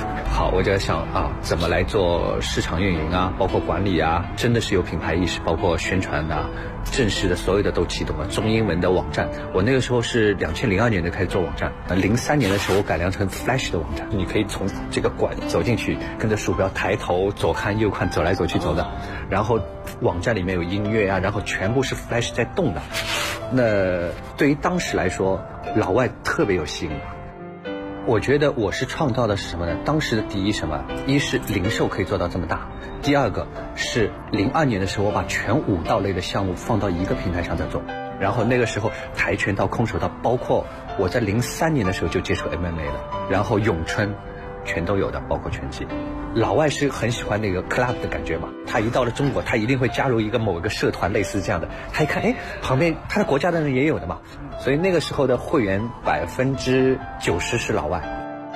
我就在想怎么来做市场运营啊，包括管理啊，真的是有品牌意识，包括宣传啊，正式的所有的都启动了。中英文的网站，我那个时候是2002年就开始做网站，03年的时候我改良成 Flash 的网站，你可以从这个馆走进去，跟着鼠标抬头左看右看，走来走去走的，然后网站里面有音乐啊，然后全部是 Flash 在动的。那对于当时来说，老外特别有吸引力。我觉得我是创造的是什么呢？当时的第一一是零售可以做到这么大，第二个是02年的时候我把全武道类的项目放到一个平台上在做，然后那个时候跆拳道、空手道，包括我在03年的时候就接触 MMA 了，然后咏春全都有的，包括拳击。老外是很喜欢那个 club 的感觉嘛，他一到了中国他一定会加入一个某一个社团类似这样的，他一看旁边他的国家的人也有的嘛，所以那个时候的会员90%是老外。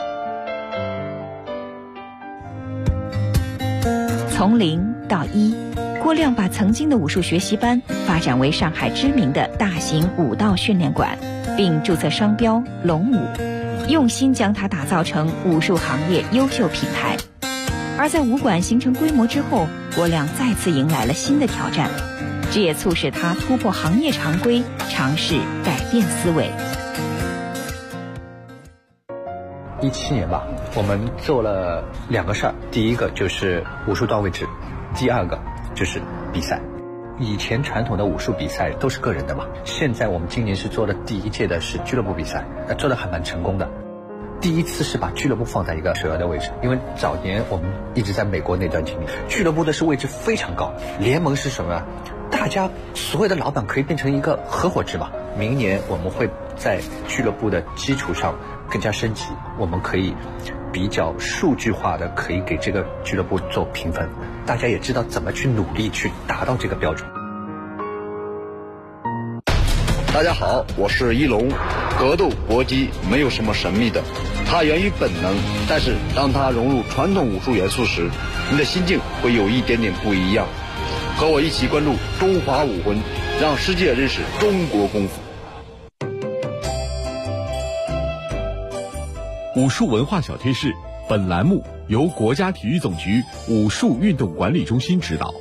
从0到1，郭亮把曾经的武术学习班发展为上海知名的大型武道训练馆，并注册商标龙武，用心将它打造成武术行业优秀品牌。而在武馆形成规模之后，郭亮再次迎来了新的挑战，这也促使他突破行业常规，尝试改变思维。 17年吧，我们做了2个事儿，第一个就是武术到位制，第二个就是比赛。以前传统的武术比赛都是个人的嘛，现在我们今年是做的第1届的是俱乐部比赛，做的还蛮成功的。第一次是把俱乐部放在一个首要的位置，因为早年我们一直在美国那段经历，俱乐部的是位置非常高，联盟是什么？大家所有的老板可以变成一个合伙制嘛。明年我们会在俱乐部的基础上更加升级，我们可以比较数据化的可以给这个俱乐部做评分，大家也知道怎么去努力去达到这个标准。 大家好，我是一龙。格斗搏击没有什么神秘的，它源于本能，但是当它融入传统武术元素时，你的心境会有一点点不一样。和我一起关注中华武魂，让世界认识中国功夫。 武术文化小贴士，本栏目由国家体育总局武术运动管理中心指导。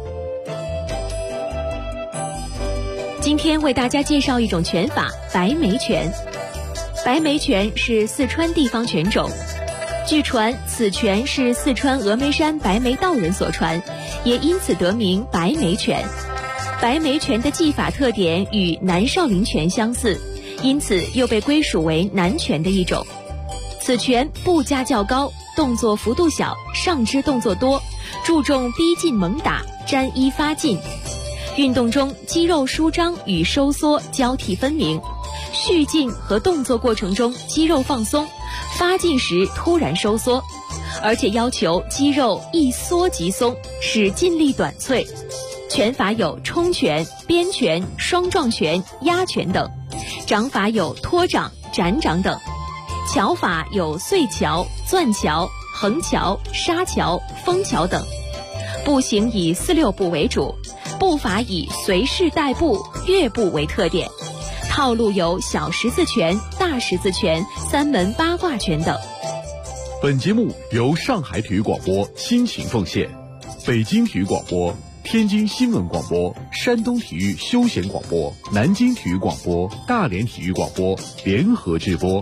今天为大家介绍一种拳法——白眉拳。白眉拳是四川地方拳种，据传此拳是四川峨眉山白眉道人所传，也因此得名白眉拳。白眉拳的技法特点与南少林拳相似，因此又被归属为南拳的一种。此拳步架较高，动作幅度小，上肢动作多，注重逼近猛打，沾衣发劲。运动中肌肉舒张与收缩交替分明，蓄劲和动作过程中肌肉放松，发劲时突然收缩，而且要求肌肉一缩即松，使劲力短脆。拳法有冲拳、鞭拳、双撞拳、压拳等，掌法有托掌、斩掌等，桥法有碎桥、钻桥、横桥、沙桥、封桥等。步行以4-6步为主，步法以随势带步、跃步为特点，套路有小十字拳、大十字拳、三门八卦拳等。 本节目由上海体育广播辛勤奉献，北京体育广播、天津新闻广播、山东体育休闲广播、南京体育广播、大连体育广播联合制播。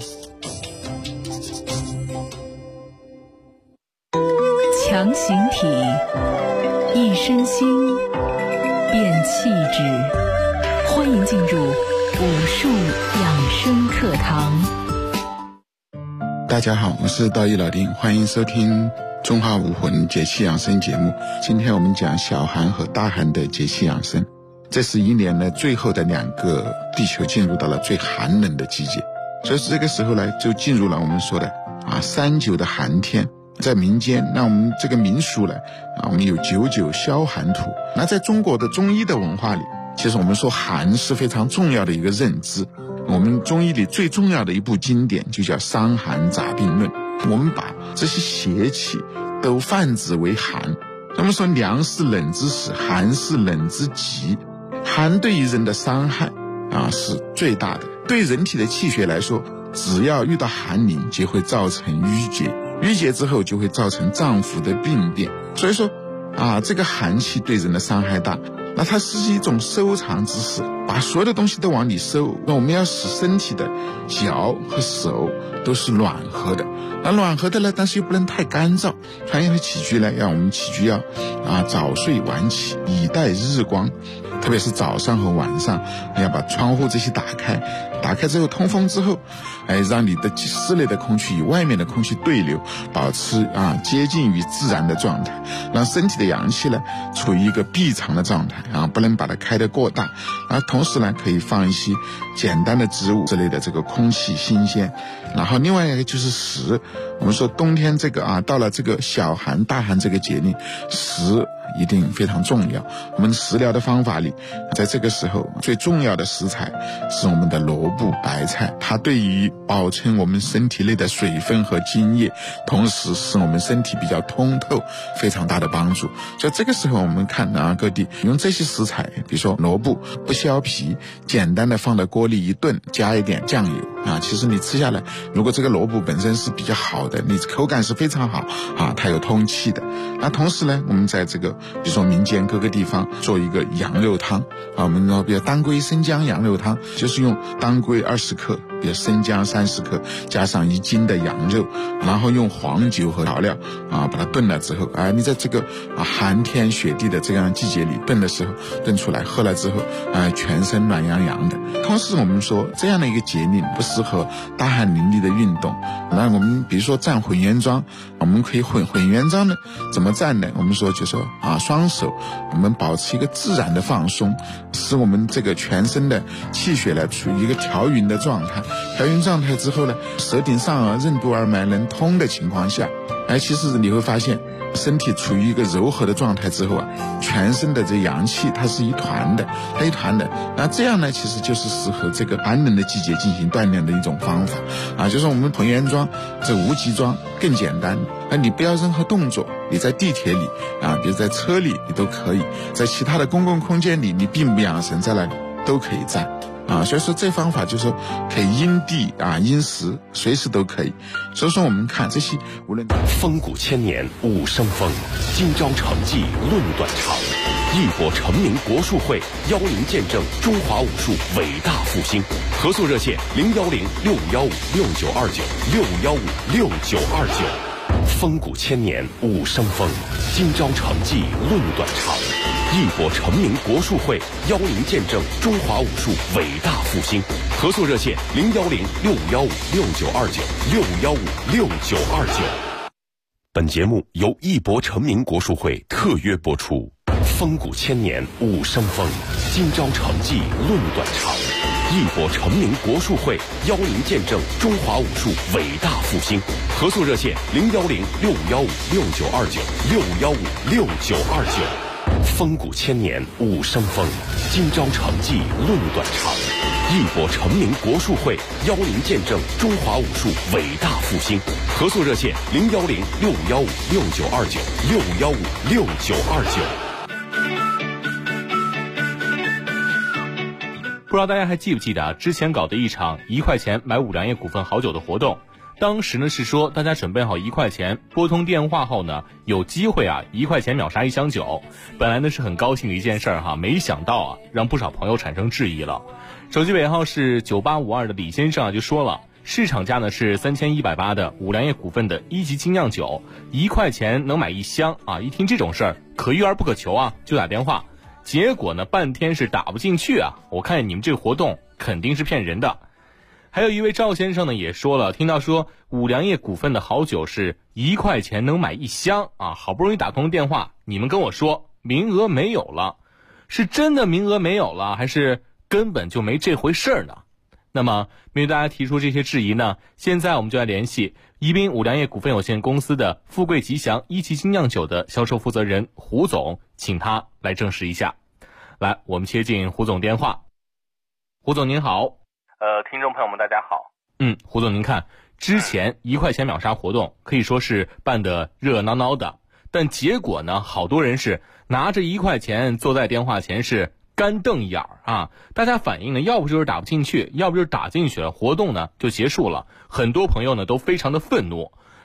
强形体，一身心，变气质。欢迎进入武术养生课堂。 大家好，我是道义老丁，欢迎收听中华武魂节气养生节目。今天我们讲小寒和大寒的节气养生。这是一年呢最后的2个，地球进入到了最寒冷的季节，所以这个时候呢就进入了我们说的39的寒天。在民间，那我们这个民俗呢我们有99消寒图。那在中国的中医的文化里，其实我们说寒是非常重要的一个认知。我们中医里最重要的一部经典就叫《伤寒杂病论》，我们把这些邪气都泛指为寒。那么说凉是冷之始，寒是冷之极。寒对于人的伤害是最大的。对人体的气血来说，只要遇到寒凝，就会造成淤结， 郁结之后就会造成脏腑的病变。所以说这个寒气对人的伤害大，那它是一种收藏之势，把所有的东西都往里收。那我们要使身体的脚和手都是暖和的，那暖和的呢，但是又不能太干燥。传统的起居呢，让我们起居要早睡晚起，以待日光。特别是早上和晚上，要把窗户这些打开之后通风之后，让你的室内的空气与外面的空气对流，保持接近于自然的状态，让身体的阳气呢处于一个闭藏的状态不能把它开得过大。同时呢，可以放一些简单的植物之类的，这个空气新鲜。然后另外一个就是食，我们说冬天这个到了这个小寒大寒这个节令，食一定非常重要。我们食疗的方法里，在这个时候最重要的食材是我们的萝卜、白菜，它对于保存我们身体内的水分和津液，同时使我们身体比较通透，非常大的帮助。所以这个时候我们看各地用这些食材，比如说萝卜不削皮，简单的放到锅里一炖，加一点酱油其实你吃下来，如果这个萝卜本身是比较好的，你口感是非常好它有通气的。那同时呢，我们在这个比如说民间各个地方做一个羊肉汤我们说比如当归生姜羊肉汤，就是用当归20克，比如生姜30克，加上1斤的羊肉，然后用黄酒和调料把它炖了之后你在这个寒天雪地的这样季节里炖的时候，炖出来喝了之后全身暖洋洋的。同时我们说这样的一个节令不适合大汗淋漓的运动，那我们比如说站混元桩，我们可以混元桩呢，怎么站呢？我们说就说双手我们保持一个自然的放松，使我们这个全身的气血呢处于一个调匀的状态。调匀状态之后呢，舌顶上颚、任督二脉能通的情况下，其实你会发现身体处于一个柔和的状态之后全身的这阳气它是一团的，那这样呢，其实就是适合这个寒冷的季节进行锻炼的一种方法就是我们混元桩这无极桩更简单你不要任何动作，你在地铁里比如在车里你都可以，在其他的公共空间里你并不养神在那里都可以站所以说这方法就是说可以因地因时随时都可以。所以说我们看这些无论风骨千年武生风，今朝成绩论短长，义博成名国术会邀您见证中华武术伟大复兴。合作热线：010-6515-6929，615-6929。风骨千年武生风，今朝成绩论短长，义博成名国术会邀您见证中华武术伟大复兴。合作热线：010-6515-6929，615-6929。本节目由义博成名国术会特约播出。风骨千年武生风，今朝成绩论短长，义博成名国术会邀您见证中华武术伟大复兴。合作热线：010-6515-6929，615-6929。风骨千年武生风，今朝成绩论短长，义博成名国术会邀您见证中华武术伟大复兴。合作热线：010-6515-6929，615-6929。 不知道大家还记不记得之前搞的一场1块钱买五粮液股份好酒的活动，当时呢是说大家准备好1块钱，拨通电话后呢有机会1块钱秒杀1箱酒。本来呢是很高兴的一件事儿没想到让不少朋友产生质疑了。手机尾号是9852的李先生就说了，市场价呢是3180的五粮液股份的1级精酿酒，1块钱能买1箱一听这种事儿可遇而不可求就打电话。结果呢半天是打不进去我看你们这个活动肯定是骗人的。还有一位赵先生呢也说了，听到说五粮液股份的好酒是1块钱能买1箱好不容易打通电话，你们跟我说名额没有了，是真的名额没有了，还是根本就没这回事呢？那么面对大家提出这些质疑呢，现在我们就来联系宜宾五粮液股份有限公司的富贵吉祥1级精酿酒的销售负责人胡总，请他来证实一下。来，我们接进胡总电话。胡总您好。 听众朋友们大家好。 胡总您看，之前1块钱秒杀活动可以说是办得热闹闹的，但结果呢，好多人是拿着1块钱坐在电话前是干瞪眼大家反映呢，要不就是打不进去，要不就是打进去了，活动呢就结束了。很多朋友呢都非常的愤怒。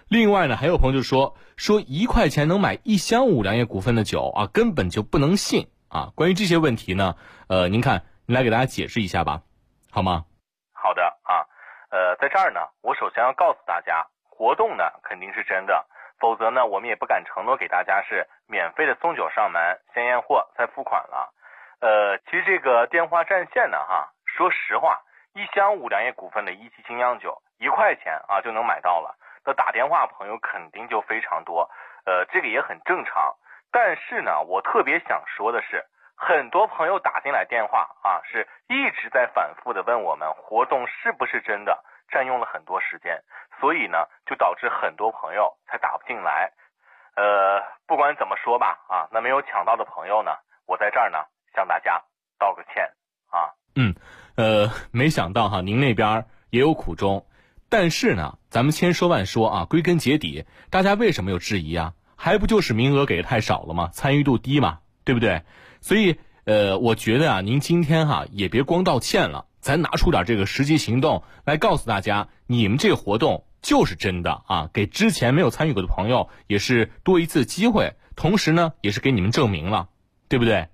另外呢，还有朋友就说1块钱能买1箱5粮液股份的酒啊，根本就不能信啊。关于这些问题呢，您来给大家解释一下吧，好吗？ 好的啊，在这儿呢，我首先要告诉大家，活动呢肯定是真的，否则呢，我们也不敢承诺给大家是免费的送酒上门，先验货再付款了。其实这个电话占线呢，说实话，1箱5粮液股份的17精酿酒1块钱啊就能买到了，那打电话朋友肯定就非常多，这个也很正常。但是呢，我特别想说的是，很多朋友打进来电话啊，是一直在反复的问我们活动是不是真的，占用了很多时间，所以呢，就导致很多朋友才打不进来。不管怎么说吧，啊，那没有抢到的朋友呢，我在这儿呢向大家道个歉啊。 没想到哈，您那边也有苦衷，但是呢，咱们千说万说啊，归根结底，大家为什么有质疑啊？还不就是名额给的太少了吗？参与度低嘛，对不对？所以我觉得啊，您今天也别光道歉了，咱拿出点这个实际行动来告诉大家，你们这个活动就是真的啊，给之前没有参与过的朋友也是多一次机会，同时呢，也是给你们证明了，对不对？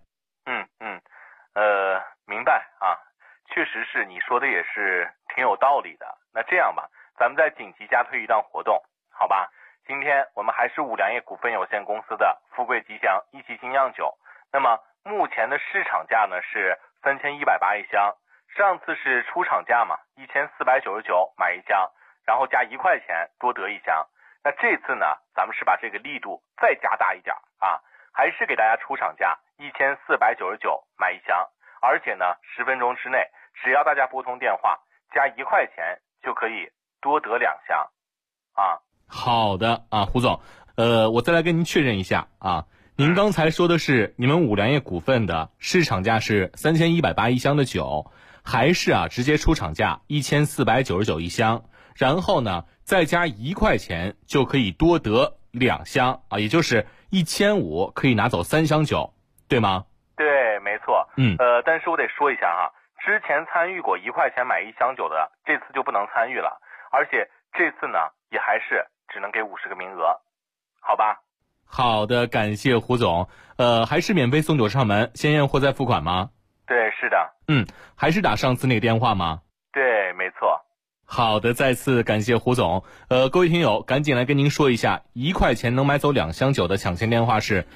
明白啊，确实是你说的也是挺有道理的。那这样吧，咱们再紧急加推一档活动，好吧？今天我们还是5粮液股份有限公司的富贵吉祥17精酿酒，那么目前的市场价呢是3180一箱，上次是出厂价嘛，1499买1箱，然后加1块钱多得1箱。那这次呢，咱们是把这个力度再加大一点啊，还是给大家出厂价1499买1箱，而且呢10分钟之内，只要大家拨通电话加1块钱就可以多得2箱啊。 好的啊，胡总，我再来跟您确认一下啊，您刚才说的是你们5粮液股份的市场价是3180一箱的酒，还是直接出厂价1499一箱，然后呢再加1块钱就可以多得2箱啊，也就是1500可以拿走3箱酒，对吗？ 对，没错。但是我得说一下哈，之前参与过1块钱买1箱酒的，这次就不能参与了，而且这次呢也还是只能给50个名额，好吧？ 好的，感谢胡总。还是免费送酒上门，先验货再付款吗？ 对，是的。 还是打上次那个电话吗？ 对，没错。 好的，再次感谢胡总。各位听友，赶紧来跟您说一下，1块钱能买走2箱酒的抢先电话是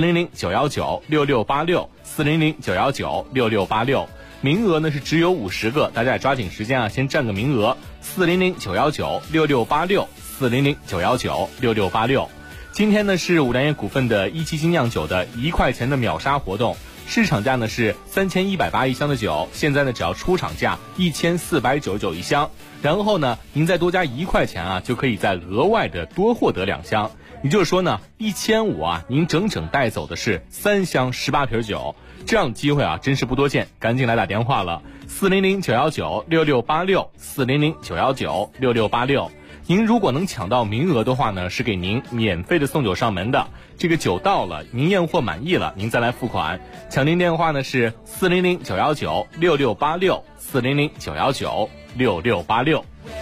400-919-6686，400-919-6686。名额呢是只有50个，大家也抓紧时间先占个名额。400-919-6686，400-919-6686。今天呢是5粮液股份的17精酿酒的1块钱的秒杀活动，市场价呢是3180一箱的酒，现在呢只要出厂价1499一箱，然后呢您再多加1块钱就可以再额外的多获得2箱，也就是说呢1500您整整带走的是3箱18瓶酒，这样的机会真是不多见，赶紧来打电话了，400-919-6686， 400-919-6686。您如果能抢到名额的话呢，是给您免费的送酒上门的，这个酒到了您验货满意了，您再来付款。抢您电话呢是400-919-6686， 400-919-6686。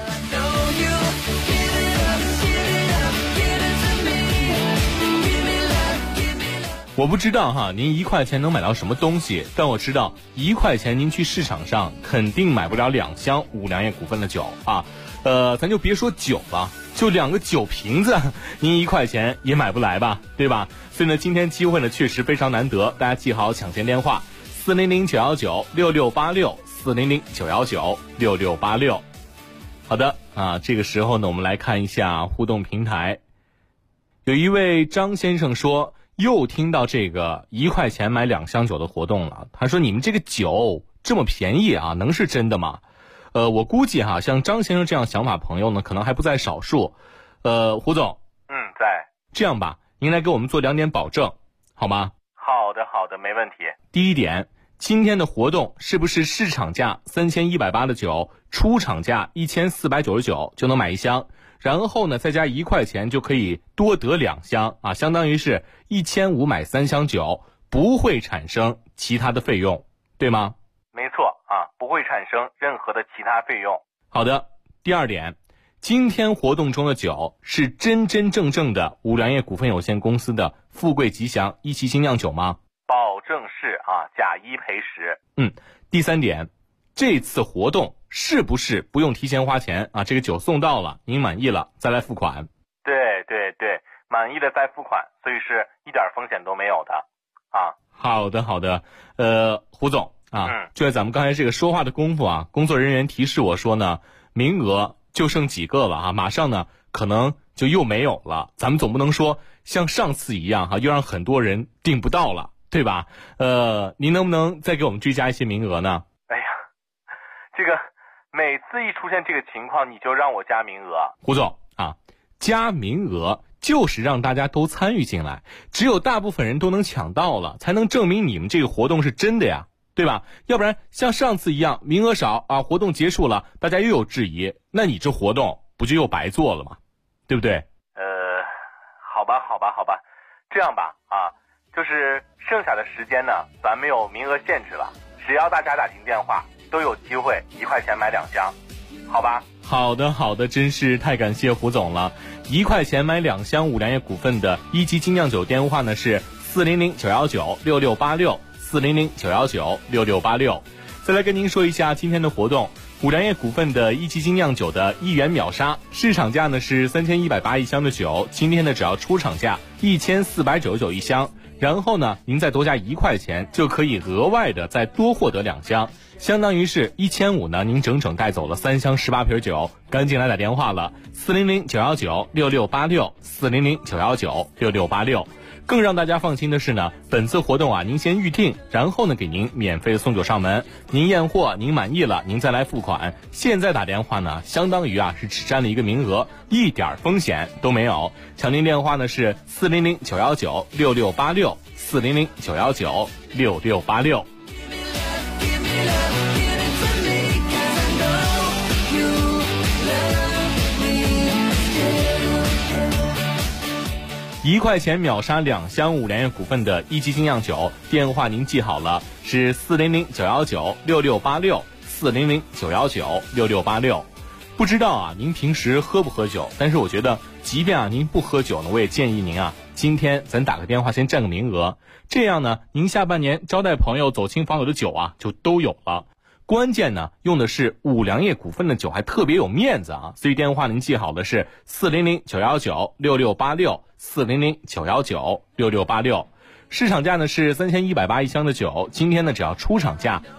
我不知道您1块钱能买到什么东西，但我知道1块钱您去市场上肯定买不了2箱5粮液股份的酒啊。咱就别说酒了，就2个酒瓶子，您1块钱也买不来吧，对吧？所以呢，今天机会呢确实非常难得，大家记好抢先电话400-919-6686， 400-919-6686。好的这个时候呢，我们来看一下互动平台。有一位张先生说，又听到这个1块钱买2箱酒的活动了。他说，你们这个酒这么便宜能是真的吗？我估计像张先生这样想法朋友呢，可能还不在少数。胡总， 在。 这样吧，您来给我们做2点保证，好吗？ 好的，没问题。 第一点，今天的活动是不是市场价3180的酒，出厂价1499就能买1箱，然后呢再加1块钱就可以多得2箱相当于是1500买3箱酒，不会产生其他的费用，对吗？ 没错不会产生任何的其他费用。 好的，第二点， 今天活动中的酒是真真正正的五粮液股份有限公司的富贵吉祥一期精酿酒吗？ 保证是啊，假一赔10。 第3点，这次活动是不是不用提前花钱啊？这个酒送到了，您满意了再来付款。 对对对，满意了再付款，所以是一点风险都没有的啊。 好的好的，胡总啊，就在咱们刚才这个说话的功夫啊，工作人员提示我说呢，名额就剩几个了啊，马上呢可能就又没有了。咱们总不能说像上次一样哈，又让很多人订不到了，对吧？您能不能再给我们追加一些名额呢？ 哎呀，这个每次一出现这个情况，你就让我加名额。 胡总啊，加名额就是让大家都参与进来，只有大部分人都能抢到了，才能证明你们这个活动是真的呀，对吧？要不然像上次一样名额少啊，活动结束了大家又有质疑，那你这活动不就又白做了吗？对不对？ 好吧，这样吧啊，就是剩下的时间呢，咱没有名额限制了，只要大家打进电话都有机会1块钱买2箱，好吧？ 好的，真是太感谢胡总了。1块钱买2箱五粮液股份的一级精酿酒，电话呢是400-919-6686，400-919-6686。再来跟您说一下今天的活动，五粮液股份的一级精酿酒的1元秒杀，市场价呢是3180一箱的酒，今天呢只要出厂价1499一箱，然后呢您再多加1块钱就可以额外的再多获得2箱，相当于是1500呢，您整整带走了3箱18瓶酒。赶紧来打电话了，400-919-6686，400-919-6686。更让大家放心的是呢，本次活动啊，您先预定，然后呢给您免费的送酒上门，您验货您满意了您再来付款。现在打电话呢，相当于啊是只占了一个名额，一点风险都没有。抢您电话呢是400-919-6686，400-919-6686。1块钱秒杀2箱五粮液股份的一级精酿酒，电话您记好了，是400-919-6686，400-919-6686。不知道啊，您平时喝不喝酒？但是我觉得，即便啊您不喝酒呢，我也建议您啊，今天咱打个电话先占个名额，这样呢，您下半年招待朋友、走亲访友的酒啊，就都有了。关键呢，用的是五粮液股份的酒，还特别有面子啊！所以电话您记好的是400-919-6686，400-919-6686。市场价呢是3180一箱的酒，今天呢只要出厂价